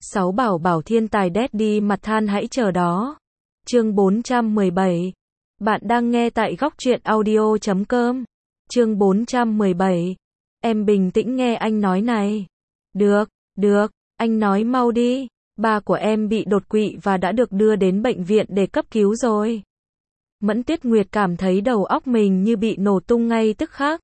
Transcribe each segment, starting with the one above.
6 bảo bảo thiên tài daddy mặt than hãy chờ đó. Chương 417. Bạn đang nghe tại góc truyện audio.com. Chương 417. Em bình tĩnh nghe anh nói này. Được, anh nói mau đi. Ba của em bị đột quỵ và đã được đưa đến bệnh viện để cấp cứu rồi. Mẫn Tuyết Nguyệt cảm thấy đầu óc mình như bị nổ tung ngay tức khắc.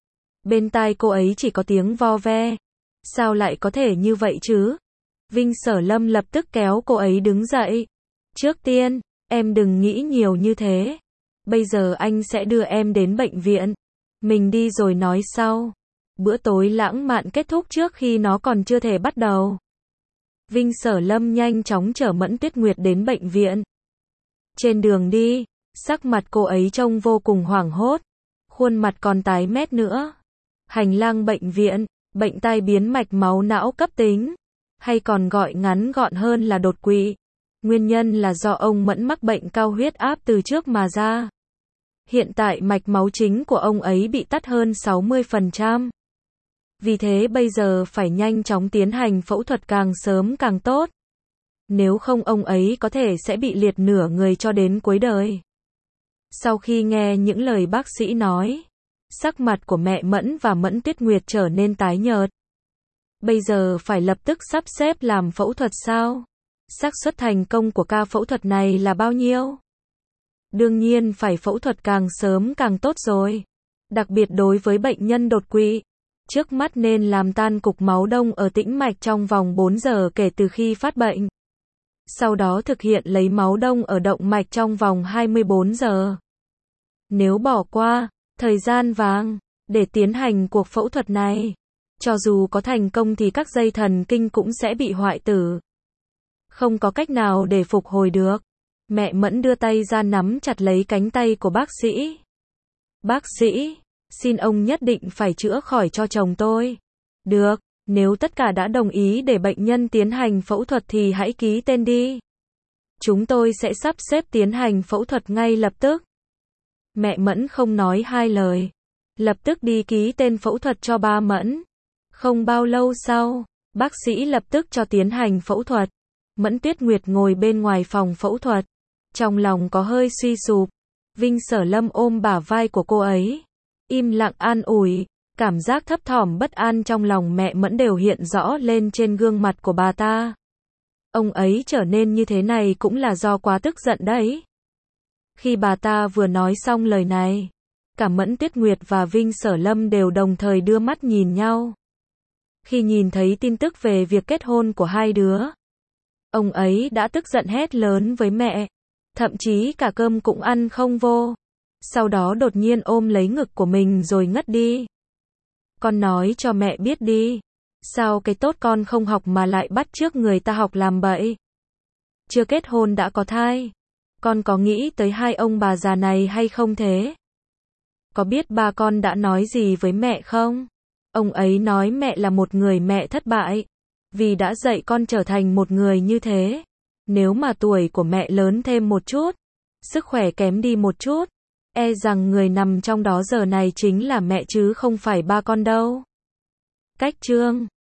Bên tai cô ấy chỉ có tiếng vo ve. Sao lại có thể như vậy chứ? Vinh Sở Lâm lập tức kéo cô ấy đứng dậy. Trước tiên, em đừng nghĩ nhiều như thế. Bây giờ anh sẽ đưa em đến bệnh viện. Mình đi rồi nói sau. Bữa tối lãng mạn kết thúc trước khi nó còn chưa thể bắt đầu. Vinh Sở Lâm nhanh chóng chở Mẫn Tuyết Nguyệt đến bệnh viện. Trên đường đi, sắc mặt cô ấy trông vô cùng hoảng hốt. Khuôn mặt còn tái mét nữa. Hành lang bệnh viện, bệnh tai biến mạch máu não cấp tính, hay còn gọi ngắn gọn hơn là đột quỵ. Nguyên nhân là do ông Mẫn mắc bệnh cao huyết áp từ trước mà ra. Hiện tại mạch máu chính của ông ấy bị tắc hơn 60%. Vì thế bây giờ phải nhanh chóng tiến hành phẫu thuật càng sớm càng tốt. Nếu không ông ấy có thể sẽ bị liệt nửa người cho đến cuối đời. Sau khi nghe những lời bác sĩ nói, sắc mặt của mẹ Mẫn và Mẫn Tuyết Nguyệt trở nên tái nhợt. Bây giờ phải lập tức sắp xếp làm phẫu thuật sao? Xác suất thành công của ca phẫu thuật này là bao nhiêu? Đương nhiên phải phẫu thuật càng sớm càng tốt rồi. Đặc biệt đối với bệnh nhân đột quỵ. Trước mắt nên làm tan cục máu đông ở tĩnh mạch trong vòng 4 giờ kể từ khi phát bệnh. Sau đó thực hiện lấy máu đông ở động mạch trong vòng 24 giờ. Nếu bỏ qua thời gian vàng để tiến hành cuộc phẫu thuật này, cho dù có thành công thì các dây thần kinh cũng sẽ bị hoại tử. Không có cách nào để phục hồi được. Mẹ Mẫn đưa tay ra nắm chặt lấy cánh tay của bác sĩ. Bác sĩ, xin ông nhất định phải chữa khỏi cho chồng tôi. Được, nếu tất cả đã đồng ý để bệnh nhân tiến hành phẫu thuật thì hãy ký tên đi. Chúng tôi sẽ sắp xếp tiến hành phẫu thuật ngay lập tức. Mẹ Mẫn không nói hai lời. Lập tức đi ký tên phẫu thuật cho ba Mẫn. Không bao lâu sau, bác sĩ lập tức cho tiến hành phẫu thuật. Mẫn Tuyết Nguyệt ngồi bên ngoài phòng phẫu thuật. Trong lòng có hơi suy sụp. Vinh Sở Lâm ôm bả vai của cô ấy. Im lặng an ủi. Cảm giác thấp thỏm bất an trong lòng mẹ Mẫn đều hiện rõ lên trên gương mặt của bà ta. Ông ấy trở nên như thế này cũng là do quá tức giận đấy. Khi bà ta vừa nói xong lời này, cả Mẫn Tuyết Nguyệt và Vinh Sở Lâm đều đồng thời đưa mắt nhìn nhau. Khi nhìn thấy tin tức về việc kết hôn của hai đứa, ông ấy đã tức giận hét lớn với mẹ, thậm chí cả cơm cũng ăn không vô. Sau đó đột nhiên ôm lấy ngực của mình rồi ngất đi. Con nói cho mẹ biết đi, sao cái tốt con không học mà lại bắt chước người ta học làm bậy? Chưa kết hôn đã có thai. Con có nghĩ tới hai ông bà già này hay không thế? Có biết ba con đã nói gì với mẹ không? Ông ấy nói mẹ là một người mẹ thất bại, vì đã dạy con trở thành một người như thế. Nếu mà tuổi của mẹ lớn thêm một chút, sức khỏe kém đi một chút, e rằng người nằm trong đó giờ này chính là mẹ chứ không phải ba con đâu. Cách chương